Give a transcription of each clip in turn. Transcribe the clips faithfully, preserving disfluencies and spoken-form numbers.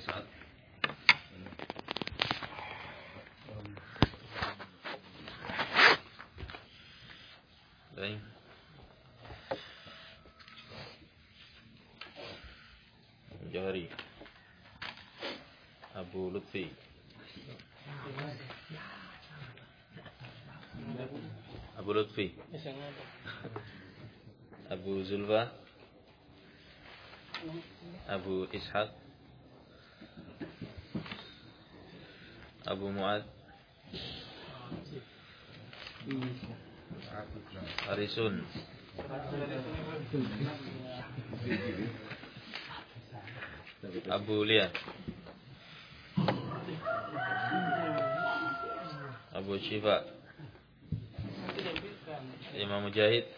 Ishaq. Baik. Jahari. Abu Lutfi. Abu Lutfi. Abu Zulfa. Abu Ishaq. Abu Mu'ad. Harisun. Abu Lia. Abu Syifa. Imam Mujahid.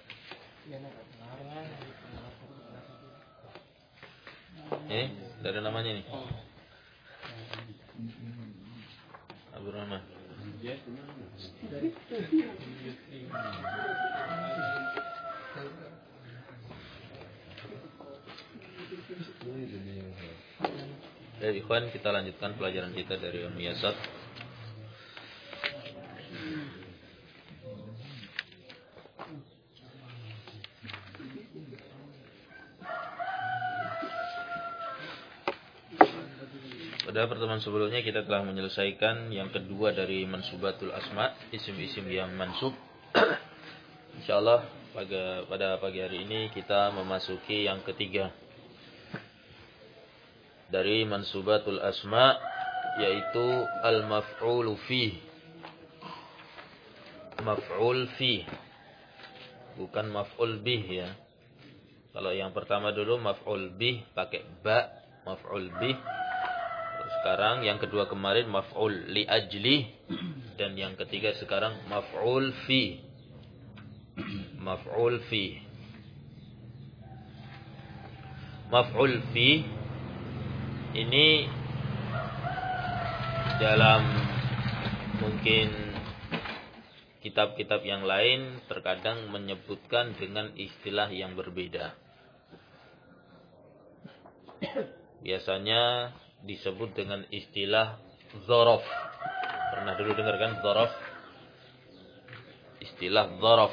Eh, tidak ada namanya nih. Abu Rahman. Dari ikhwan kita lanjutkan pelajaran kita dari Al-Miyasat. Pada pertemuan sebelumnya kita telah menyelesaikan yang kedua dari mansubatul asma, isim-isim yang mansub. Insyaallah pada pada pagi hari ini kita memasuki yang ketiga dari mansubatul asma, yaitu al-maf'ul fi. Maf'ul fi, bukan maf'ul bih ya. Kalau yang pertama dulu maf'ul bih pakai ba, maf'ul bih. Sekarang yang kedua kemarin maf'ul li ajli, dan yang ketiga sekarang maf'ul fi. Maf'ul fi. Maf'ul fi ini dalam mungkin kitab-kitab yang lain terkadang menyebutkan dengan istilah yang berbeda. Biasanya disebut dengan istilah dzaraf. Pernah dulu dengar kan dzaraf? Istilah dzaraf.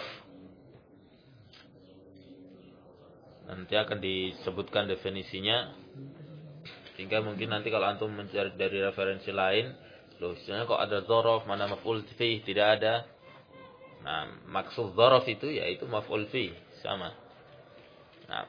Nanti akan disebutkan definisinya. Sehingga mungkin nanti kalau antum mencari dari referensi lain, loh istilahnya kok ada dzaraf, mana maf'ul fi, tidak ada. Nah, maksud dzaraf itu yaitu maf'ul fi, sama. Nah,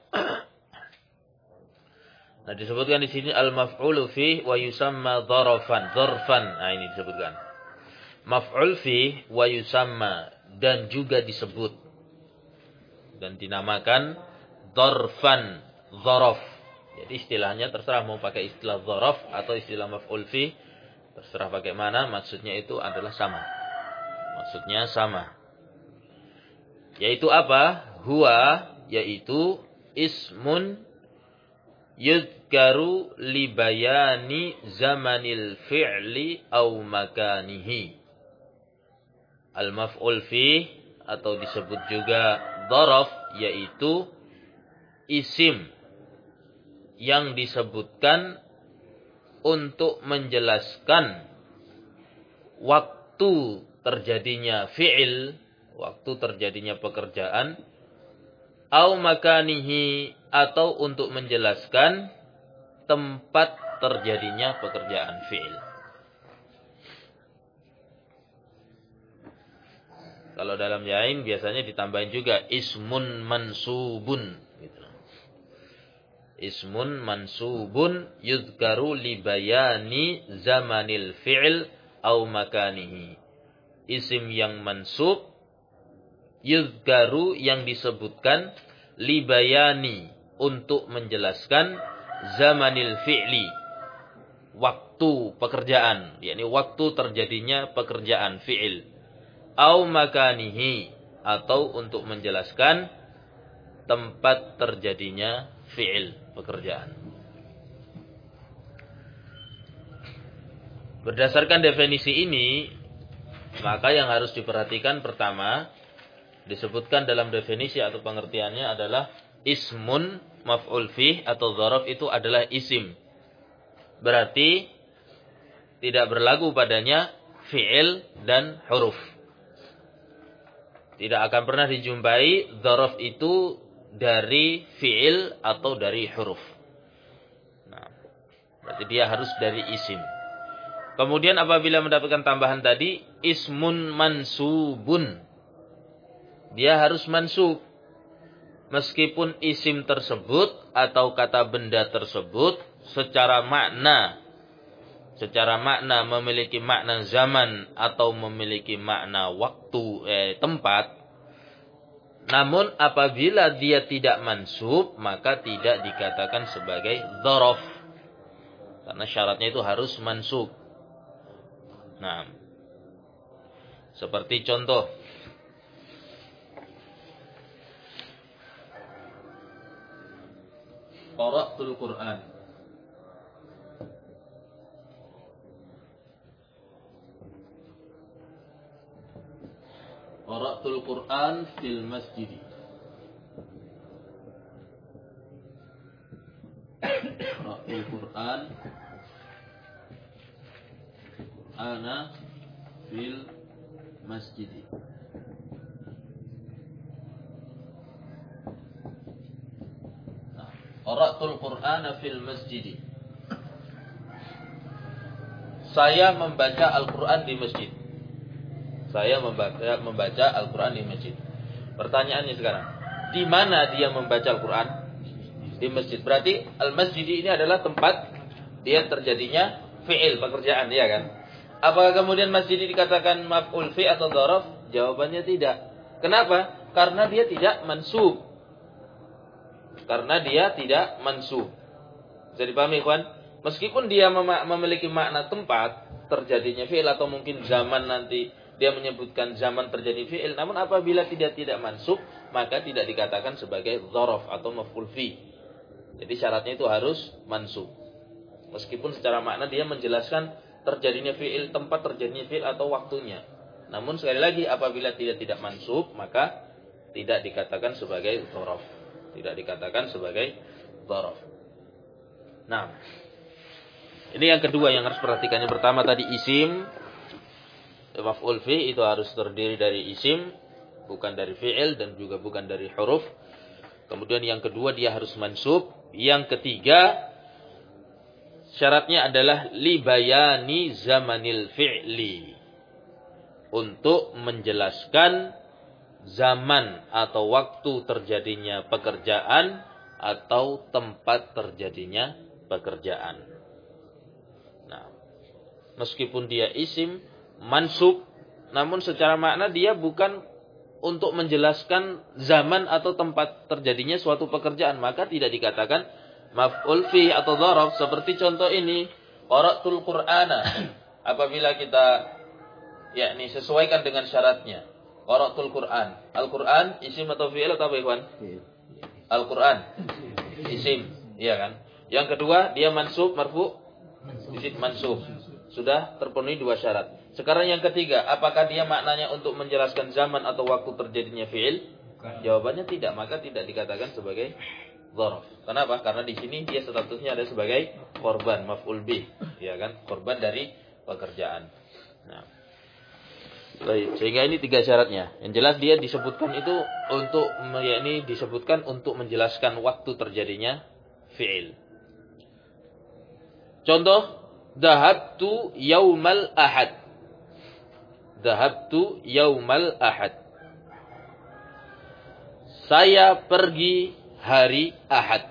Nah disebutkan di sini al-maf'ulu fi wa yusamma dzarfan, dzarfan. Nah ini disebutkan. Maf'ul fi wa yusamma, dan juga disebut dan dinamakan dzarfan, dzaraf. Jadi istilahnya terserah mau pakai istilah dzaraf atau istilah maf'ul fi, terserah pakai mana, maksudnya itu adalah sama. Maksudnya sama. Yaitu apa? Huwa, yaitu ismun yudhkaru li bayani zamanil fi'li au makanihi. Al-maf'ul fi atau disebut juga dzaraf, yaitu isim yang disebutkan untuk menjelaskan waktu terjadinya fi'il, waktu terjadinya pekerjaan, au makanihi, atau untuk menjelaskan tempat terjadinya pekerjaan fi'il. Kalau dalam yain biasanya ditambahin juga ismun mansubun gitu. Ismun mansubun yudhkaru li bayani zamanil fi'il au makanihi. Isim yang mansub yudhkaru yang disebutkan li bayani untuk menjelaskan zamanil fi'li, waktu pekerjaan, yakni waktu terjadinya pekerjaan fi'il, au makanihi, atau untuk menjelaskan tempat terjadinya fi'il, pekerjaan. Berdasarkan definisi ini, maka yang harus diperhatikan pertama, disebutkan dalam definisi atau pengertiannya adalah ismun maf'ul fih atau dzaraf itu adalah isim berarti tidak berlaku padanya fi'il dan huruf. Tidak akan pernah dijumpai dzaraf itu dari fi'il atau dari huruf. Nah, berarti dia harus dari isim. Kemudian apabila mendapatkan tambahan tadi, ismun mansubun. Dia harus mansub. Meskipun isim tersebut atau kata benda tersebut secara makna, secara makna memiliki makna zaman atau memiliki makna waktu, eh, tempat. Namun apabila dia tidak mansub, maka tidak dikatakan sebagai dzaraf. Karena syaratnya itu harus mansub. Nah, seperti contoh. Qara'tul Qur'an. Qara'tul Qur'an fil masjid. Qara'tul Qur'an ana fil masjid. Nah, qara'tul Qur'ana fil masjid. Saya membaca Al-Qur'an di masjid. Saya membaca membaca Al-Qur'an di masjid. Pertanyaannya sekarang, di mana dia membaca Al-Qur'an? Di masjid. Berarti al-masjid ini adalah tempat dia terjadinya fi'il, pekerjaan, ya kan? Apakah kemudian masjid ini dikatakan maf'ul fi atau dzaraf? Jawabannya tidak. Kenapa? Karena dia tidak mansub. Karena dia tidak mansub. Bisa dipahami, ikhwan? Meskipun dia mem- memiliki makna tempat terjadinya fi'il atau mungkin zaman nanti dia menyebutkan zaman terjadi fi'il, namun apabila tidak tidak mansub, maka tidak dikatakan sebagai dzaraf atau maf'ul fi. Jadi syaratnya itu harus mansub. Meskipun secara makna dia menjelaskan terjadinya fi'il, tempat terjadinya fi'il atau waktunya. Namun sekali lagi apabila tidak tidak mansub, maka tidak dikatakan sebagai dzaraf. Tidak dikatakan sebagai dzaraf. Nah, ini yang kedua yang harus perhatikan. Yang pertama tadi isim, maf'ul fi itu harus terdiri dari isim, bukan dari fi'il dan juga bukan dari huruf. Kemudian yang kedua dia harus mansub. Yang ketiga syaratnya adalah li bayani zamanil fi'li. Untuk menjelaskan zaman atau waktu terjadinya pekerjaan atau tempat terjadinya pekerjaan. Nah, meskipun dia isim mansub, namun secara makna dia bukan untuk menjelaskan zaman atau tempat terjadinya suatu pekerjaan, maka tidak dikatakan maf'ul fi atau dzaraf. Seperti contoh ini, qara'tul Qur'ana. Apabila kita yakni sesuaikan dengan syaratnya, qara'tul Qur'an. Al-Qur'an isim atau fi'il atau apa, ikhwan? Al-Qur'an isim, iya kan? Yang kedua, dia mansub, marfu, isim mansub. Sudah terpenuhi dua syarat. Sekarang yang ketiga, apakah dia maknanya untuk menjelaskan zaman atau waktu terjadinya fi'il? Jawabannya tidak, maka tidak dikatakan sebagai dzaraf. Kenapa? Karena di sini dia statusnya ada sebagai korban, maf'ul bih, ya kan? Korban dari pekerjaan. Nah, baik. Sehingga ini tiga syaratnya. Yang jelas dia disebutkan itu untuk, yakni disebutkan untuk menjelaskan waktu terjadinya fi'il. Contoh, dhahabtu yaumal ahad. Dhahabtu yaumal ahad. Saya pergi hari Ahad.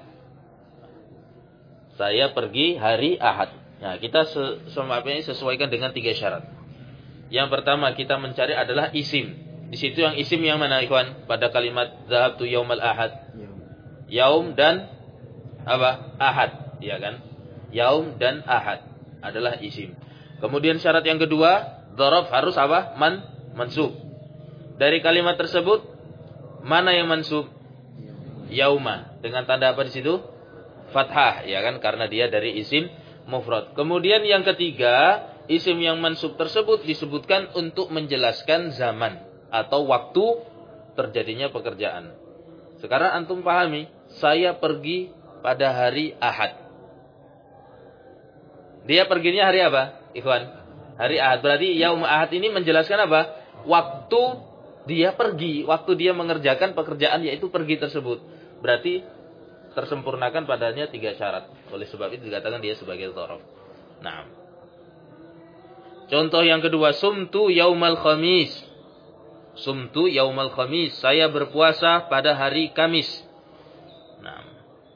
Saya pergi hari Ahad. Nah, kita sesuaikan dengan tiga syarat. Yang pertama kita mencari adalah isim. Di situ yang isim yang mana, ikhwan? Pada kalimat dhahabtu yaumal ahad. Yaum dan apa? Ahad, ya kan? Yaum dan ahad adalah isim. Kemudian syarat yang kedua, dzaraf harus apa? Man mansub. Dari kalimat tersebut mana yang mansub? Yauma. Dengan tanda apa di situ? Fathah, ya kan? Karena dia dari isim mufrad. Kemudian yang ketiga, isim yang mansub tersebut disebutkan untuk menjelaskan zaman atau waktu terjadinya pekerjaan. Sekarang antum pahami, saya pergi pada hari Ahad. Dia perginya hari apa, Ikhwan? Hari Ahad. Berarti yaum Ahad ini menjelaskan apa? Waktu dia pergi, waktu dia mengerjakan pekerjaan yaitu pergi tersebut. Berarti tersempurnakan padanya tiga syarat. Oleh sebab itu dikatakan dia sebagai dzaraf. Nah. Contoh yang kedua, sumtu yaumal khamis. Sumtu yaumal khamis. Saya berpuasa pada hari Kamis. Nah.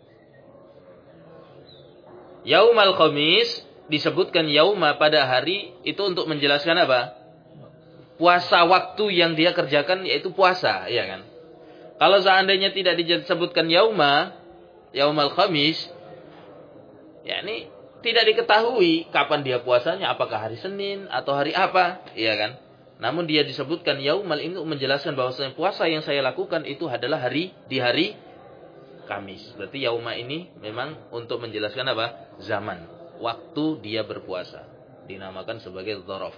Yaumal khamis disebutkan yauma pada hari itu untuk menjelaskan apa? Puasa waktu yang dia kerjakan yaitu puasa, ya kan? Kalau seandainya tidak disebutkan yauma, yaumal khamis, yakni tidak diketahui kapan dia puasanya, apakah hari Senin atau hari apa, ya kan? Namun dia disebutkan yaumal ini untuk menjelaskan bahwasanya puasa yang saya lakukan itu adalah hari di hari Kamis. Berarti yauma ini memang untuk menjelaskan apa? Zaman. Waktu dia berpuasa. Dinamakan sebagai dzaraf.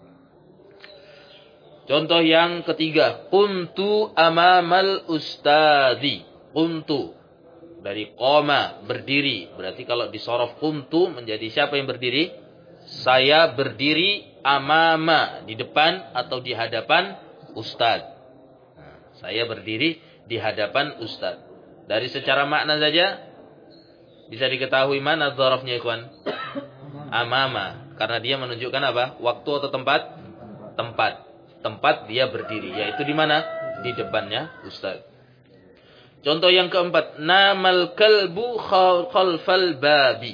Contoh yang ketiga. Kuntu amamal ustadzi. Kuntu. Dari qoma, berdiri. Berarti kalau disorof kuntu menjadi siapa yang berdiri? Saya berdiri amama. Di depan atau di hadapan ustadz. Nah, saya berdiri di hadapan ustadz. Dari secara makna saja bisa diketahui mana dzarafnya, ikhwan? Amama, karena dia menunjukkan apa? Waktu atau tempat? Tempat. Tempat dia berdiri, yaitu di mana? Di depannya ustaz. Contoh yang keempat, namal kalbu khalfal babi.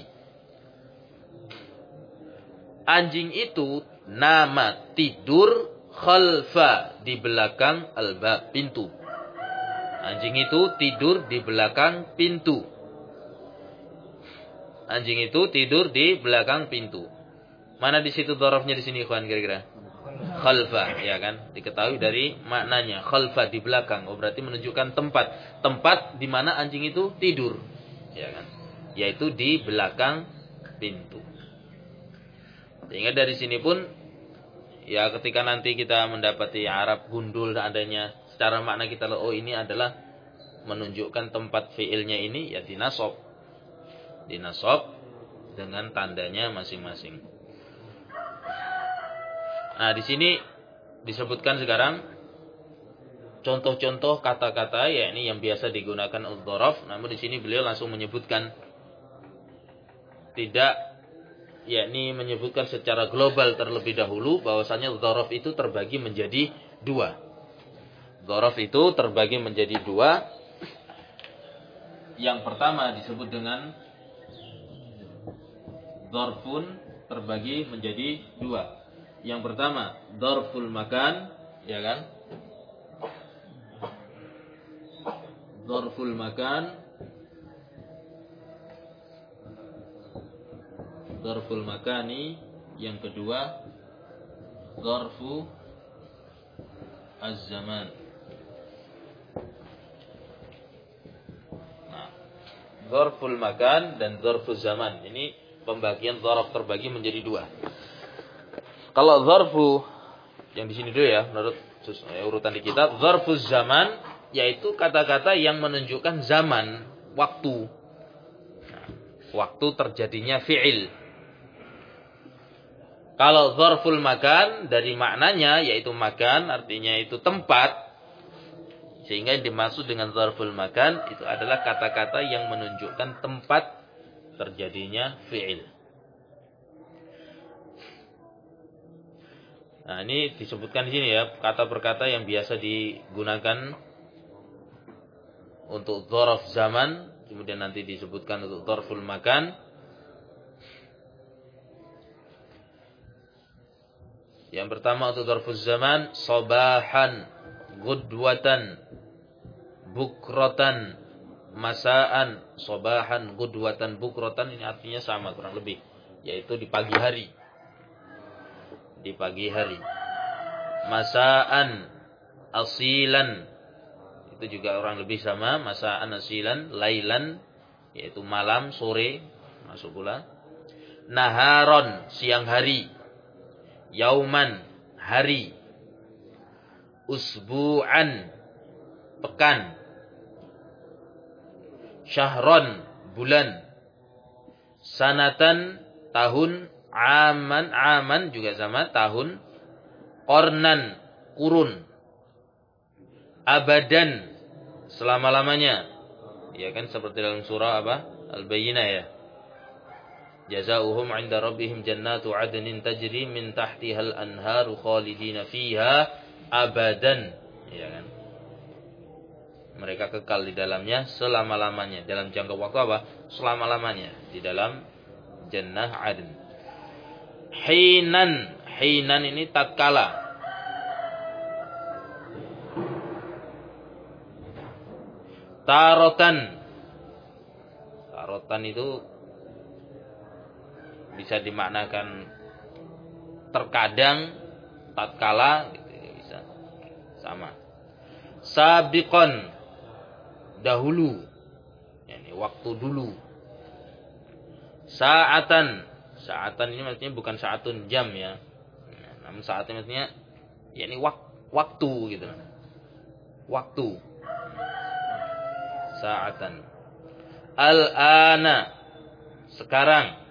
Anjing itu nama tidur khalfa di belakang al-bab, pintu. Anjing itu tidur di belakang pintu. Anjing itu tidur di belakang pintu. Mana di situ dzarafnya di sini, ikhwan, kira-kira? Khalfa, ya kan? Diketahui dari maknanya. Khalfa di belakang. Oh, berarti menunjukkan tempat. Tempat di mana anjing itu tidur, ya kan? Yaitu di belakang pintu. Sehingga dari sini pun, ya ketika nanti kita mendapati Arab gundul adanya, secara makna kita, oh ini adalah menunjukkan tempat fiilnya ini, ya dinasab. Dinasab dengan tandanya masing-masing. Nah, di sini disebutkan sekarang contoh-contoh kata-kata yakni yang biasa digunakan dzaraf, namun di sini beliau langsung menyebutkan, tidak yakni menyebutkan secara global terlebih dahulu bahwasanya dzaraf itu terbagi menjadi dua. Dzaraf itu terbagi menjadi dua. Yang pertama disebut dengan dzarfun, terbagi menjadi dua. Yang pertama dzarful makan, ya kan? Dzarful makan. Dzarful makani. Yang kedua dzarfu az-zaman. Nah, dzarful makan dan dzarful zaman ini pembagian dzaraf terbagi menjadi dua. Kalau dzarfu yang di sini dulu ya, menurut ya, urutan di kitab, dzarfuz zaman yaitu kata-kata yang menunjukkan zaman, waktu. Nah, waktu terjadinya fi'il. Kalau dzarful makan dari maknanya yaitu makan, artinya itu tempat. Sehingga yang dimaksud dengan dzarful makan itu adalah kata-kata yang menunjukkan tempat terjadinya fi'il. Nah, ini disebutkan di sini ya, kata per kata yang biasa digunakan untuk dzaraf zaman, kemudian nanti disebutkan untuk dzarful makan. Yang pertama untuk dzarful zaman, sabahan, gudwatan, bukratan, masaan. Sabahan, gudwatan, bukratan ini artinya sama kurang lebih, yaitu di pagi hari. Di pagi hari. Masaan, asilan, itu juga orang lebih sama. Masaan, asilan, lailan, yaitu malam, sore, masuk pula. Naharon, siang hari. Yauman, hari. Usbu'an, pekan. Syahron, bulan. Sanatan, tahun, aman, aman juga sama tahun, qornan, kurun, abadan, selama-lamanya. Ya kan seperti dalam surah apa? Al-Bayyinah ya. Jazaohum 'inda rabbihim jannatu 'adnin tajri min tahtihal anharu khalidina fiha abadan. Ya kan? Mereka kekal di dalamnya selama-lamanya. Dalam jangka waktu apa? Selama-lamanya di dalam jannah 'adn. Hinan, hinan ini tatkala. Tarotan. Tarotan itu bisa dimaknakan terkadang, tatkala, gitu ya, bisa sama. Sabiqon, dahulu, yani waktu dulu. Saatan, saatan ini maksudnya bukan saatun jam ya, namun saatnya maksudnya, yani wak, waktu gitu, waktu. Saatan. Al-ana, sekarang.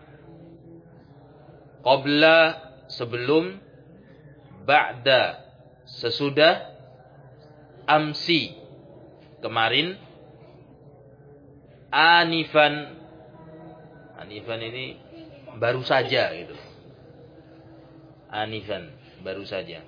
Qabla, sebelum. Ba'da, sesudah. Amsi, kemarin. Anifan, anifan ini baru saja gitu. Anifan, baru saja.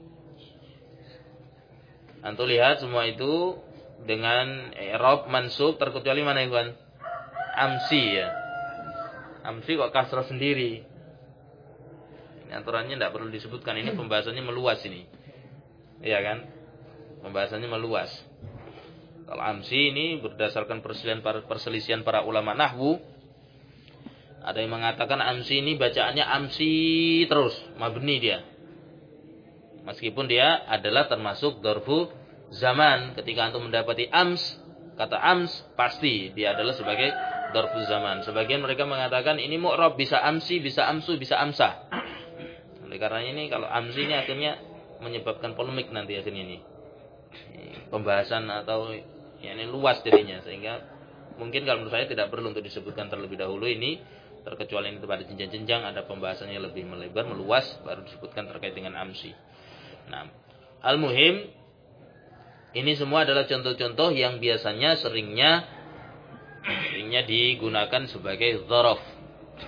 Antum lihat semua itu dengan i'rab mansub terkecuali mana Ikhwan? Amsi ya. Amsi kok kasrah sendiri. Ini aturannya tidak perlu disebutkan, ini pembahasannya meluas ini. Iya kan? Pembahasannya meluas. Kalau amsi ini berdasarkan perselisihan para, perselisihan para ulama nahwu, ada yang mengatakan amsi ini bacaannya amsi terus, mabni dia. Meskipun dia adalah termasuk dzarfu zaman. Ketika antum mendapati ams, kata ams, pasti dia adalah sebagai dzarfu zaman. Sebagian mereka mengatakan ini mu'rab, bisa amsi, bisa amsu, bisa amsah. Oleh karena ini kalau amsi ini akhirnya menyebabkan polemik nanti akhirnya ini. Pembahasan atau ya ini luas jadinya, sehingga mungkin kalau menurut saya tidak perlu untuk disebutkan terlebih dahulu ini, terkecuali ini pada jenjang-jenjang ada pembahasannya lebih melebar, meluas, baru disebutkan terkait dengan amsi. Nah, al-muhim ini semua adalah contoh-contoh yang biasanya seringnya seringnya digunakan sebagai dzaraf.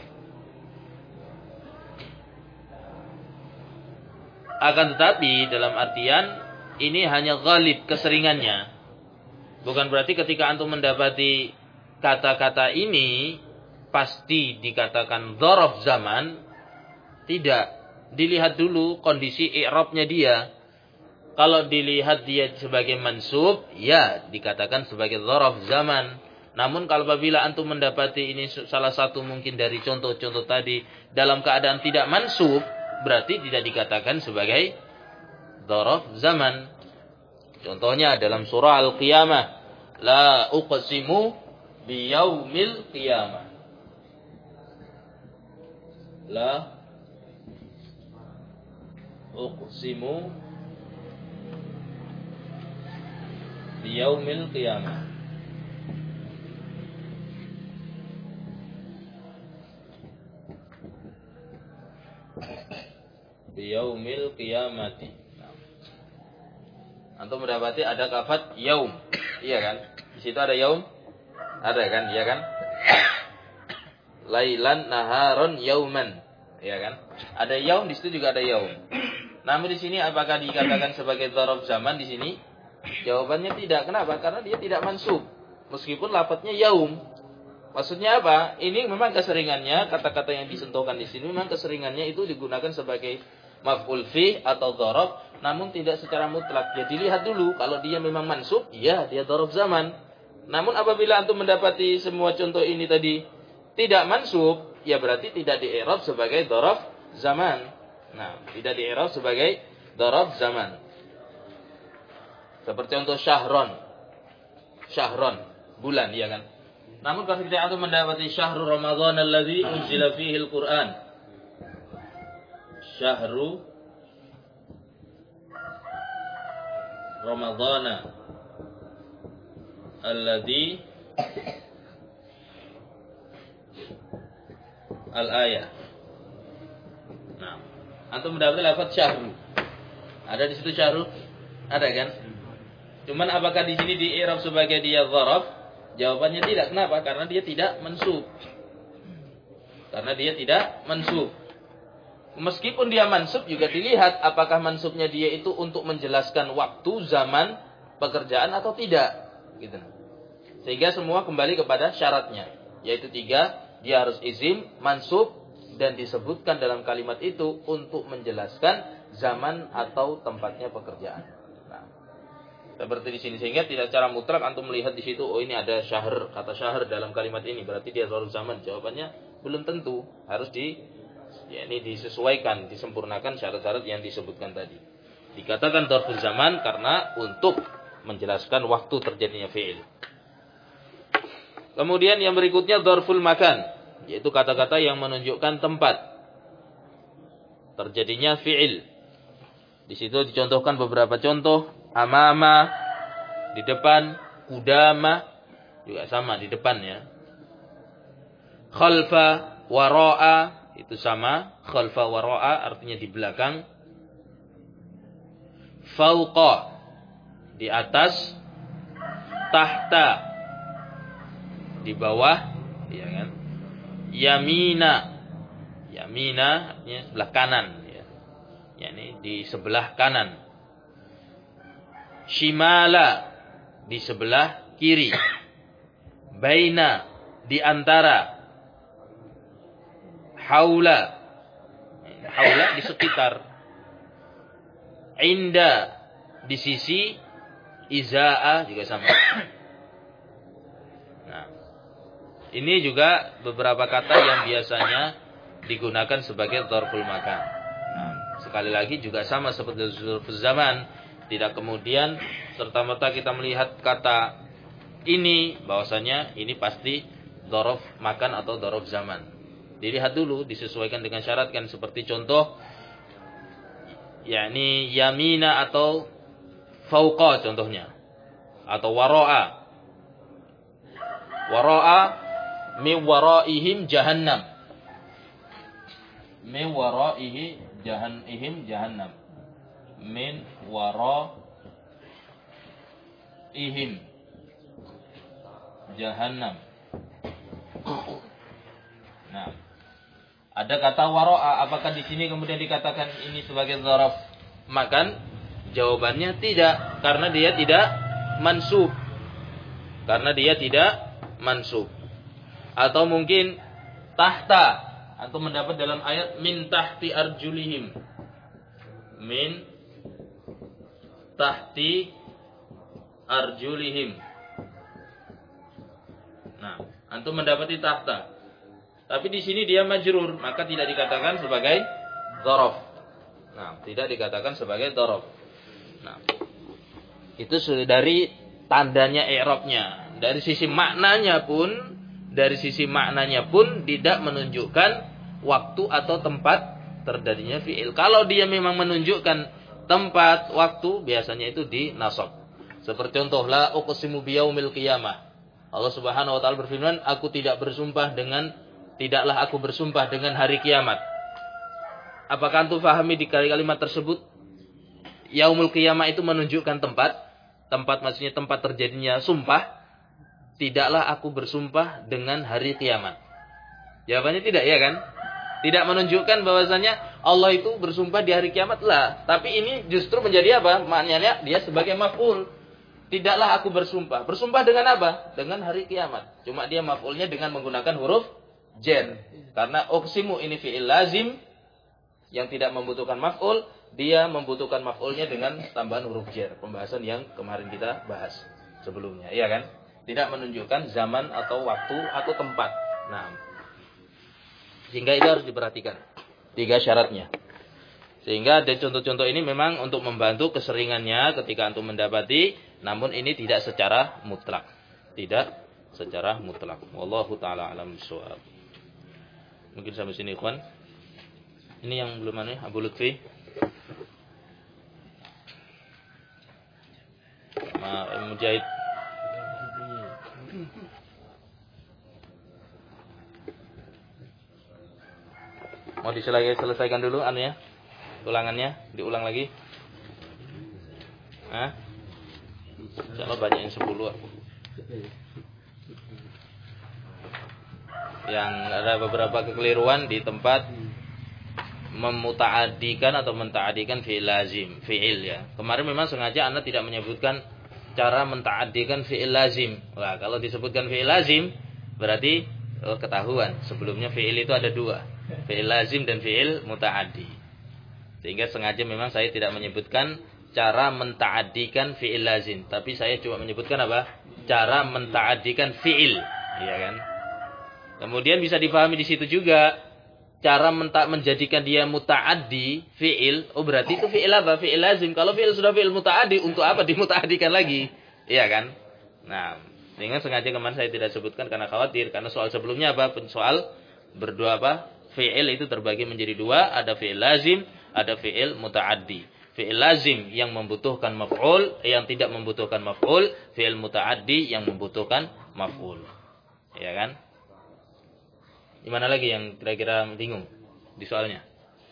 Akan tetapi dalam artian ini hanya ghalib, keseringannya. Bukan berarti ketika antum mendapati kata-kata ini pasti dikatakan dzaraf zaman. Tidak. Dilihat dulu kondisi i'rabnya dia. Kalau dilihat dia sebagai mansub, ya dikatakan sebagai dzaraf zaman. Namun kalau apabila antum mendapati ini salah satu mungkin dari contoh-contoh tadi dalam keadaan tidak mansub, berarti tidak dikatakan sebagai dzaraf zaman. Contohnya dalam surah Al-Qiyamah, la uqsimu biyaumil qiyamah. La uqsimu biyaumil qiyamah. Biyaumil qiyamati. Antum mendapati ada kafat yaum. Iya kan? Di situ ada yaum? Ada kan? Iya kan? Lailan naharon yauman. Iya kan? Ada yaum, di situ juga ada yaum. Namun di sini apakah dikatakan sebagai dzaraf zaman di sini? Jawabannya tidak. Kenapa? Karena dia tidak mansub. Meskipun lafadznya yaum. Maksudnya apa? Ini memang keseringannya, kata-kata yang disentuhkan di sini memang keseringannya itu digunakan sebagai maf'ul fi atau dzaraf, namun tidak secara mutlak. Jadi lihat dulu, kalau dia memang mansub, ya dia dzaraf zaman. Namun apabila antum mendapati semua contoh ini tadi tidak mansub, ya berarti tidak di-i'rab sebagai dzaraf zaman. Nah, tidak di-i'rab sebagai dzaraf zaman. Seperti contoh syahron. Syahron, bulan, ya kan? Namun kalau kita antum mendapati syahrul Ramadan alladzi unzila fihi al-Qur'an. Syahru Ramadhan alladzi al-ayah. Nah, antum mendapati lafaz syahru. Ada di situ syahru? Ada kan? Cuman apakah di sini di i'rab sebagai dia dzaraf? Jawabannya tidak. Kenapa? Karena dia tidak mansub. Karena dia tidak mansub. Meskipun dia mansub juga dilihat apakah mansubnya dia itu untuk menjelaskan waktu, zaman, pekerjaan atau tidak. Gitu. Sehingga semua kembali kepada syaratnya. Yaitu tiga, dia harus izim, mansub, dan disebutkan dalam kalimat itu untuk menjelaskan zaman atau tempatnya pekerjaan. Nah, seperti di sini, sehingga tidak secara mutlak antum melihat di situ, oh ini ada syahr, kata syahr dalam kalimat ini, berarti dia dzarf zaman. Jawabannya belum tentu, harus di ya ini disesuaikan, disempurnakan syarat-syarat yang disebutkan tadi. Dikatakan dzarful zaman karena untuk menjelaskan waktu terjadinya fi'il. Kemudian yang berikutnya dzarful makan, yaitu kata-kata yang menunjukkan tempat terjadinya fi'il. Di situ dicontohkan beberapa contoh, amama di depan, kudama juga sama di depan ya. Khalfa, wara'a itu sama, khalfa wara'a artinya di belakang. Fauqa di atas, tahta di bawah, ya kan? Yamina, yamina artinya sebelah kanan, ya. Yani di sebelah kanan. Shimala di sebelah kiri. Baina di antara. Haula, haula di sekitar. Inda di sisi. Izaa juga sama. Nah, ini juga beberapa kata yang biasanya digunakan sebagai dzarful makan. Nah, sekali lagi juga sama seperti dzarful zaman. Tidak kemudian serta-merta kita melihat kata ini bahwasanya ini pasti dzarf makan atau dzarf zaman. Dilihat dulu, disesuaikan dengan syarat kan, seperti contoh yakni yamina atau fauqa contohnya, atau wara'a. Wara'a min waraihim jahannam. Min waraihi jahannihim jahannam. Min waraihim jahannam. Nah, ada kata wara'a, apakah di sini kemudian dikatakan ini sebagai dzaraf makan? Jawabannya tidak, karena dia tidak mansub. Karena dia tidak mansub. Atau mungkin tahta, atau mendapat dalam ayat min tahti arjulihim. Min tahti arjulihim. Nah, antum mendapati tahta. Tapi di sini dia majrur, maka tidak dikatakan sebagai dzaraf. Nah, tidak dikatakan sebagai dzaraf. Nah, itu dari tandanya i'rabnya. Dari sisi maknanya pun, dari sisi maknanya pun tidak menunjukkan waktu atau tempat terjadinya fi'il. Kalau dia memang menunjukkan tempat, waktu, biasanya itu di nasab. Seperti contoh, la uqsimu biyaumil qiyamah. Allah Subhanahu wa taala berfirman, aku tidak bersumpah dengan Tidaklah aku bersumpah dengan hari kiamat. Apakah antum fahami di kalimat tersebut? Yaumul qiyamah itu menunjukkan tempat. Tempat maksudnya tempat terjadinya sumpah. Tidaklah aku bersumpah dengan hari kiamat. Jawabannya tidak, ya kan? Tidak menunjukkan bahwasanya Allah itu bersumpah di hari kiamat lah. Tapi ini justru menjadi apa? Maknanya dia sebagai maf'ul. Tidaklah aku bersumpah. Bersumpah dengan apa? Dengan hari kiamat. Cuma dia maf'ulnya dengan menggunakan huruf jar. Karena uqsimu ini fi'il lazim yang tidak membutuhkan maf'ul, dia membutuhkan maf'ulnya dengan tambahan huruf jar. Pembahasan yang kemarin kita bahas sebelumnya, iya kan? Tidak menunjukkan zaman atau waktu atau tempat. Nah, sehingga itu harus diperhatikan tiga syaratnya. Sehingga ada contoh-contoh ini memang untuk membantu keseringannya ketika antum mendapati, namun ini tidak secara mutlak. Tidak secara mutlak. Wallahu taala alam bissawab. Mungkin sampai sini, ikhwan. Ini yang belum aneh, Abu Lutfi. Ma Mujahid. Mau diselesaikan dulu anunya? Ulangannya, diulang lagi. Hah? Insyaallah banyak yang sepuluh. Yang ada beberapa kekeliruan di tempat memuta'adikan atau menta'adikan fi'il lazim, fi'il ya. Kemarin memang sengaja Anda tidak menyebutkan cara menta'adikan fi'il lazim. Wah, kalau disebutkan fi'il lazim berarti oh, ketahuan. Sebelumnya fi'il itu ada dua, fi'il lazim dan fi'il muta'addi. Sehingga sengaja memang saya tidak menyebutkan cara menta'adikan fi'il lazim, tapi saya cuma menyebutkan apa? Cara menta'adikan fi'il, iya kan? Kemudian bisa dipahami di situ juga cara menta menjadikan dia muta'addi fi'il. Oh berarti itu fi'il apa? Fi'il lazim. Kalau fi'il sudah fi'il muta'addi, untuk apa dimuta'addikan lagi? Iya kan? Nah, dengan sengaja kemarin saya tidak sebutkan karena khawatir. Karena soal sebelumnya apa? Soal berdua apa? Fi'il itu terbagi menjadi dua. Ada fi'il lazim, ada fi'il muta'addi. Fi'il lazim yang membutuhkan maf'ul, yang tidak membutuhkan maf'ul. Fi'il muta'addi yang membutuhkan maf'ul. Iya kan? Gimana lagi yang kira-kira bingung di soalnya?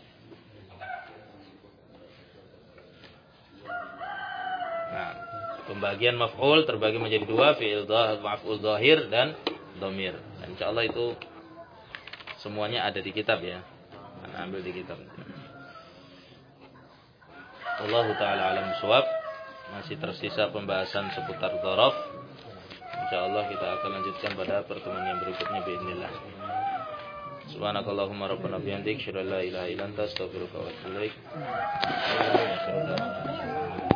Nah, pembagian maf'ul terbagi menjadi dua, fi'il maf'ul zahir dan dhamir. Dan insyaallah itu semuanya ada di kitab ya. Anda ambil di kitab. Wallahu taala alam shawab. Masih tersisa pembahasan seputar dzaraf. Insyaallah kita akan lanjutkan pada pertemuan yang berikutnya باذنillah. Subhanakallahumma rabbana bihamdik, asyhadu an la ilaha illa anta, astaghfiruka wa atubu ilaik.